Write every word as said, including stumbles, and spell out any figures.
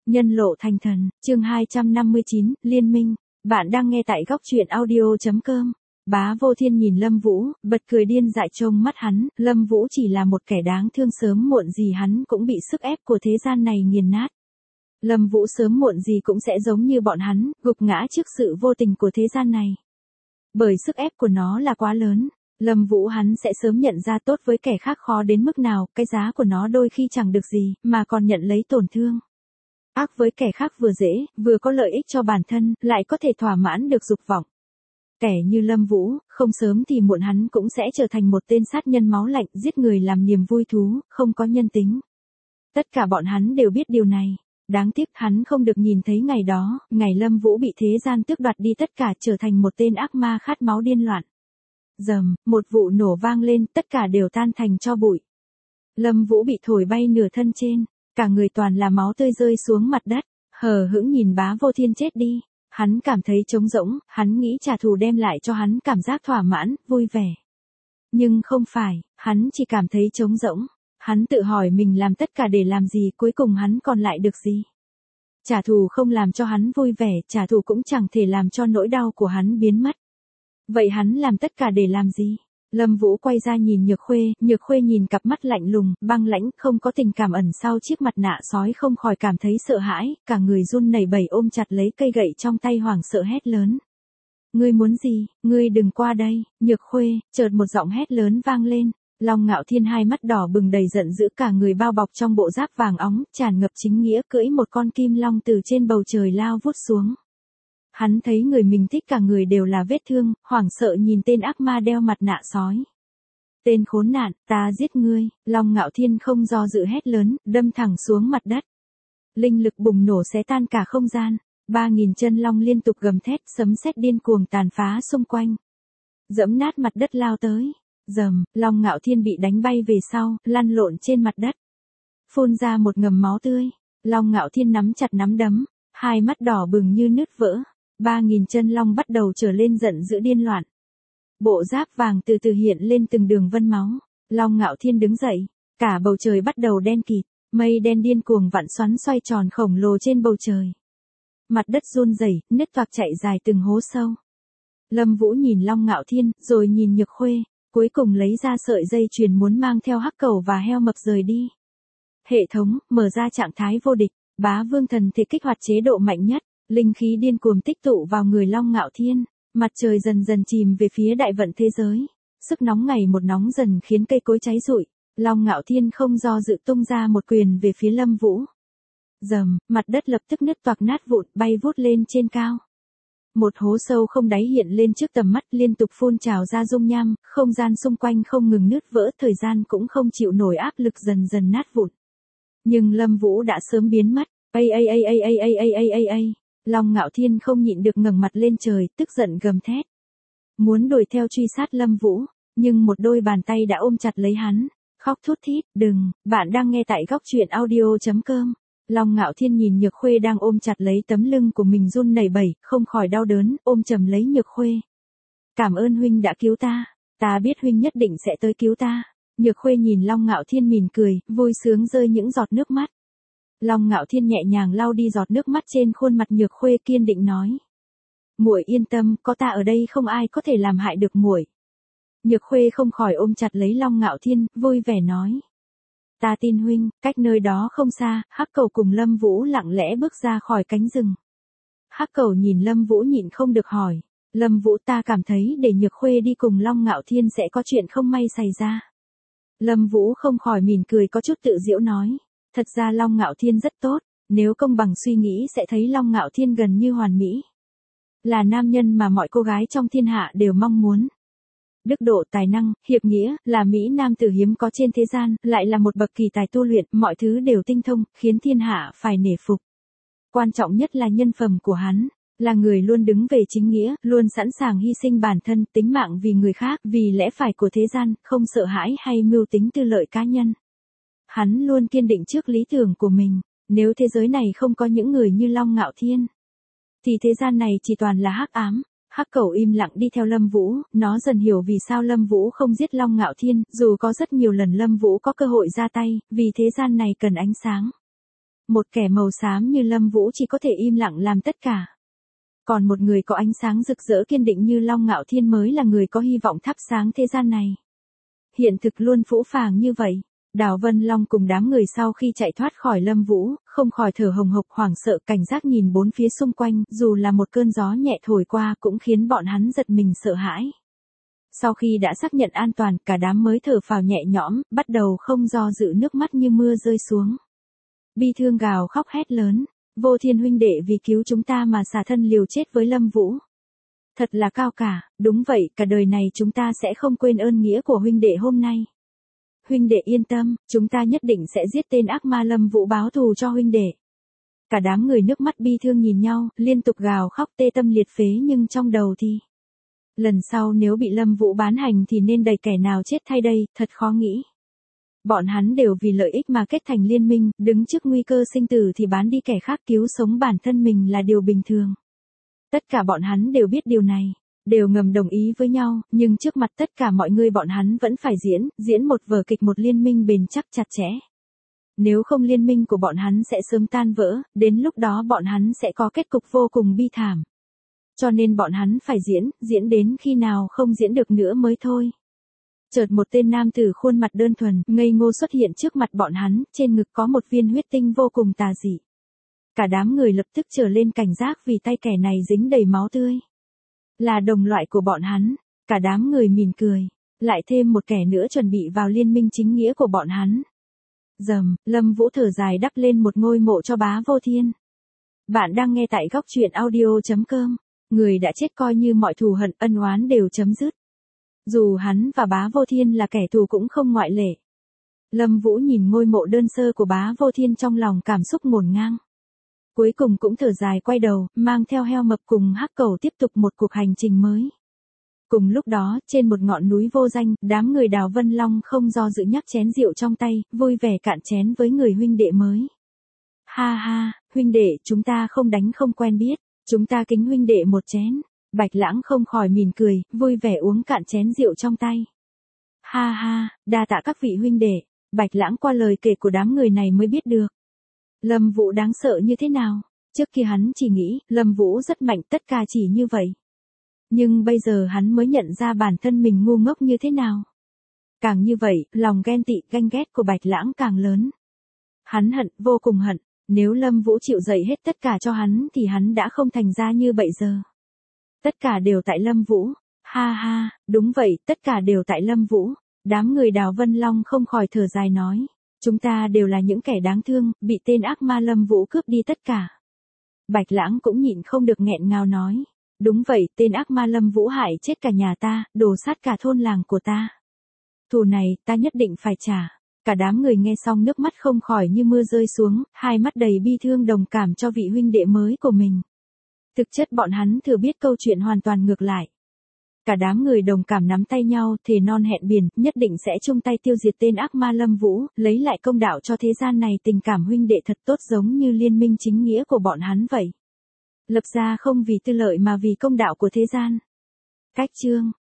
Nhân lộ thành thần, chương hai trăm năm mươi chín, Liên minh. Bạn đang nghe tại góc truyện audio.com. Bá Vô Thiên nhìn Lâm Vũ, bật cười điên dại trông mắt hắn, Lâm Vũ chỉ là một kẻ đáng thương, sớm muộn gì hắn cũng bị sức ép của thế gian này nghiền nát. Lâm Vũ sớm muộn gì cũng sẽ giống như bọn hắn, gục ngã trước sự vô tình của thế gian này. Bởi sức ép của nó là quá lớn, Lâm Vũ hắn sẽ sớm nhận ra tốt với kẻ khác khó đến mức nào, cái giá của nó đôi khi chẳng được gì, mà còn nhận lấy tổn thương. Ác với kẻ khác vừa dễ, vừa có lợi ích cho bản thân, lại có thể thỏa mãn được dục vọng. Kẻ như Lâm Vũ, không sớm thì muộn hắn cũng sẽ trở thành một tên sát nhân máu lạnh, giết người làm niềm vui thú, không có nhân tính. Tất cả bọn hắn đều biết điều này. Đáng tiếc hắn không được nhìn thấy ngày đó, ngày Lâm Vũ bị thế gian tước đoạt đi tất cả, trở thành một tên ác ma khát máu điên loạn. Rầm, một vụ nổ vang lên, tất cả đều tan thành tro bụi. Lâm Vũ bị thổi bay nửa thân trên, cả người toàn là máu tươi rơi xuống mặt đất, hờ hững nhìn Bá Vô Thiên chết đi. Hắn cảm thấy trống rỗng, hắn nghĩ trả thù đem lại cho hắn cảm giác thỏa mãn, vui vẻ. Nhưng không phải, hắn chỉ cảm thấy trống rỗng. Hắn tự hỏi mình làm tất cả để làm gì, cuối cùng hắn còn lại được gì? Trả thù không làm cho hắn vui vẻ, trả thù cũng chẳng thể làm cho nỗi đau của hắn biến mất. Vậy hắn làm tất cả để làm gì? Lâm Vũ quay ra nhìn Nhược Khuê, Nhược Khuê nhìn cặp mắt lạnh lùng, băng lãnh, không có tình cảm ẩn sau chiếc mặt nạ sói, không khỏi cảm thấy sợ hãi, cả người run nẩy bẩy ôm chặt lấy cây gậy trong tay, hoảng sợ hét lớn. Ngươi muốn gì? Ngươi đừng qua đây. Nhược Khuê, chợt một giọng hét lớn vang lên. Long Ngạo Thiên hai mắt đỏ bừng đầy giận dữ, cả người bao bọc trong bộ giáp vàng óng, tràn ngập chính nghĩa, cưỡi một con kim long từ trên bầu trời lao vút xuống. Hắn thấy người mình thích cả người đều là vết thương, hoảng sợ nhìn tên ác ma đeo mặt nạ sói. Tên khốn nạn, ta giết ngươi. Long Ngạo Thiên không do dự hét lớn, đâm thẳng xuống mặt đất. Linh lực bùng nổ xé tan cả không gian, ba nghìn chân long liên tục gầm thét, sấm sét điên cuồng tàn phá xung quanh. Dẫm nát mặt đất lao tới. Rầm, Long Ngạo Thiên bị đánh bay về sau, lăn lộn trên mặt đất. Phun ra một ngầm máu tươi. Long Ngạo Thiên nắm chặt nắm đấm, hai mắt đỏ bừng như nứt vỡ. Ba nghìn chân long bắt đầu trở lên giận dữ điên loạn. Bộ giáp vàng từ từ hiện lên từng đường vân máu. Long Ngạo Thiên đứng dậy, cả bầu trời bắt đầu đen kịt, mây đen điên cuồng vặn xoắn xoay tròn khổng lồ trên bầu trời. Mặt đất run rẩy, nứt toạc chạy dài từng hố sâu. Lâm Vũ nhìn Long Ngạo Thiên, rồi nhìn Nhược Khuê, cuối cùng lấy ra sợi dây chuyền muốn mang theo hắc cẩu và heo mập rời đi. Hệ thống, mở ra trạng thái vô địch, Bá Vương thần thể kích hoạt chế độ mạnh nhất. Linh khí điên cuồng tích tụ vào người Long Ngạo Thiên, mặt trời dần dần chìm về phía đại vận thế giới. Sức nóng ngày một nóng dần khiến cây cối cháy rụi. Long Ngạo Thiên không do dự tung ra một quyền về phía Lâm Vũ. Rầm, mặt đất lập tức nứt toạc nát vụn, bay vút lên trên cao. Một hố sâu không đáy hiện lên trước tầm mắt, liên tục phun trào ra dung nham, không gian xung quanh không ngừng nứt vỡ, thời gian cũng không chịu nổi áp lực, dần dần nát vụn. Nhưng Lâm Vũ đã sớm biến mất. Ây ây ây ây ây ây ây ây ây ây. Long Ngạo Thiên không nhịn được ngẩng mặt lên trời, tức giận gầm thét. Muốn đuổi theo truy sát Lâm Vũ, nhưng một đôi bàn tay đã ôm chặt lấy hắn, khóc thút thít. Đừng, bạn đang nghe tại góc truyện audio.com. Long Ngạo Thiên nhìn Nhược Khuê đang ôm chặt lấy tấm lưng của mình run nẩy bẩy, không khỏi đau đớn, ôm chầm lấy Nhược Khuê. Cảm ơn huynh đã cứu ta, ta biết huynh nhất định sẽ tới cứu ta. Nhược Khuê nhìn Long Ngạo Thiên mỉm cười, vui sướng rơi những giọt nước mắt. Long Ngạo Thiên nhẹ nhàng lau đi giọt nước mắt trên khuôn mặt Nhược Khuê, kiên định nói. Muội yên tâm, có ta ở đây không ai có thể làm hại được muội. Nhược Khuê không khỏi ôm chặt lấy Long Ngạo Thiên, vui vẻ nói. Ta tin huynh. Cách nơi đó không xa, hắc cẩu cùng Lâm Vũ lặng lẽ bước ra khỏi cánh rừng. Hắc cẩu nhìn Lâm Vũ nhịn không được hỏi. Lâm Vũ, ta cảm thấy để Nhược Khuê đi cùng Long Ngạo Thiên sẽ có chuyện không may xảy ra. Lâm Vũ không khỏi mỉm cười có chút tự giễu nói. Thật ra Long Ngạo Thiên rất tốt, nếu công bằng suy nghĩ sẽ thấy Long Ngạo Thiên gần như hoàn mỹ. Là nam nhân mà mọi cô gái trong thiên hạ đều mong muốn. Đức độ, tài năng, hiệp nghĩa, là mỹ nam tử hiếm có trên thế gian, lại là một bậc kỳ tài tu luyện, mọi thứ đều tinh thông, khiến thiên hạ phải nể phục. Quan trọng nhất là nhân phẩm của hắn, là người luôn đứng về chính nghĩa, luôn sẵn sàng hy sinh bản thân, tính mạng vì người khác, vì lẽ phải của thế gian, không sợ hãi hay mưu tính tư lợi cá nhân. Hắn luôn kiên định trước lý tưởng của mình. Nếu thế giới này không có những người như Long Ngạo Thiên, thì thế gian này chỉ toàn là hắc ám. Hắc cẩu im lặng đi theo Lâm Vũ, nó dần hiểu vì sao Lâm Vũ không giết Long Ngạo Thiên, dù có rất nhiều lần Lâm Vũ có cơ hội ra tay, vì thế gian này cần ánh sáng. Một kẻ màu xám như Lâm Vũ chỉ có thể im lặng làm tất cả. Còn một người có ánh sáng rực rỡ kiên định như Long Ngạo Thiên mới là người có hy vọng thắp sáng thế gian này. Hiện thực luôn phũ phàng như vậy. Đào Vân Long cùng đám người sau khi chạy thoát khỏi Lâm Vũ, không khỏi thở hồng hộc hoảng sợ cảnh giác nhìn bốn phía xung quanh, dù là một cơn gió nhẹ thổi qua cũng khiến bọn hắn giật mình sợ hãi. Sau khi đã xác nhận an toàn, cả đám mới thở phào nhẹ nhõm, bắt đầu không do dự nước mắt như mưa rơi xuống. Bi thương gào khóc hét lớn, Vô Thiên huynh đệ vì cứu chúng ta mà xả thân liều chết với Lâm Vũ. Thật là cao cả, đúng vậy, cả đời này chúng ta sẽ không quên ơn nghĩa của huynh đệ hôm nay. Huynh đệ yên tâm, chúng ta nhất định sẽ giết tên ác ma Lâm Vũ báo thù cho huynh đệ. Cả đám người nước mắt bi thương nhìn nhau, liên tục gào khóc tê tâm liệt phế nhưng trong đầu thì... Lần sau nếu bị Lâm Vũ bán hành thì nên đẩy kẻ nào chết thay đây, thật khó nghĩ. Bọn hắn đều vì lợi ích mà kết thành liên minh, đứng trước nguy cơ sinh tử thì bán đi kẻ khác cứu sống bản thân mình là điều bình thường. Tất cả bọn hắn đều biết điều này, đều ngầm đồng ý với nhau, nhưng trước mặt tất cả mọi người bọn hắn vẫn phải diễn, diễn một vở kịch một liên minh bền chắc chặt chẽ. Nếu không liên minh của bọn hắn sẽ sớm tan vỡ, đến lúc đó bọn hắn sẽ có kết cục vô cùng bi thảm. Cho nên bọn hắn phải diễn, diễn đến khi nào không diễn được nữa mới thôi. Chợt một tên nam tử khuôn mặt đơn thuần, ngây ngô xuất hiện trước mặt bọn hắn, trên ngực có một viên huyết tinh vô cùng tà dị. Cả đám người lập tức trở lên cảnh giác vì tay kẻ này dính đầy máu tươi. Là đồng loại của bọn hắn, cả đám người mỉm cười, lại thêm một kẻ nữa chuẩn bị vào liên minh chính nghĩa của bọn hắn. Rầm, Lâm Vũ thở dài đắp lên một ngôi mộ cho Bá Vô Thiên. Bạn đang nghe tại góc truyện audio chấm com. Người đã chết coi như mọi thù hận ân oán đều chấm dứt. Dù hắn và Bá Vô Thiên là kẻ thù cũng không ngoại lệ. Lâm Vũ nhìn ngôi mộ đơn sơ của Bá Vô Thiên trong lòng cảm xúc ngổn ngang. Cuối cùng cũng thở dài quay đầu, mang theo heo mập cùng hắc cẩu tiếp tục một cuộc hành trình mới. Cùng lúc đó, trên một ngọn núi vô danh, đám người Đào Vân Long không do dự nhắc chén rượu trong tay, vui vẻ cạn chén với người huynh đệ mới. Ha ha, huynh đệ, chúng ta không đánh không quen biết, chúng ta kính huynh đệ một chén. Bạch Lãng không khỏi mỉm cười, vui vẻ uống cạn chén rượu trong tay. Ha ha, đa tạ các vị huynh đệ, Bạch Lãng qua lời kể của đám người này mới biết được. Lâm Vũ đáng sợ như thế nào? Trước kia hắn chỉ nghĩ, Lâm Vũ rất mạnh, tất cả chỉ như vậy. Nhưng bây giờ hắn mới nhận ra bản thân mình ngu ngốc như thế nào. Càng như vậy, lòng ghen tị, ganh ghét của Bạch Lãng càng lớn. Hắn hận, vô cùng hận, nếu Lâm Vũ chịu dậy hết tất cả cho hắn thì hắn đã không thành ra như bây giờ. Tất cả đều tại Lâm Vũ. Ha ha, đúng vậy, tất cả đều tại Lâm Vũ. Đám người Đào Vân Long không khỏi thở dài nói. Chúng ta đều là những kẻ đáng thương, bị tên ác ma Lâm Vũ cướp đi tất cả. Bạch Lãng cũng nhịn không được nghẹn ngào nói. Đúng vậy, tên ác ma Lâm Vũ hại chết cả nhà ta, đổ sát cả thôn làng của ta. Thù này, ta nhất định phải trả. Cả đám người nghe xong nước mắt không khỏi như mưa rơi xuống, hai mắt đầy bi thương đồng cảm cho vị huynh đệ mới của mình. Thực chất bọn hắn thừa biết câu chuyện hoàn toàn ngược lại. Cả đám người đồng cảm nắm tay nhau, thề non hẹn biển, nhất định sẽ chung tay tiêu diệt tên ác ma Lâm Vũ, lấy lại công đạo cho thế gian này. Tình cảm huynh đệ thật tốt giống như liên minh chính nghĩa của bọn hắn vậy. Lập ra không vì tư lợi mà vì công đạo của thế gian. Cách chương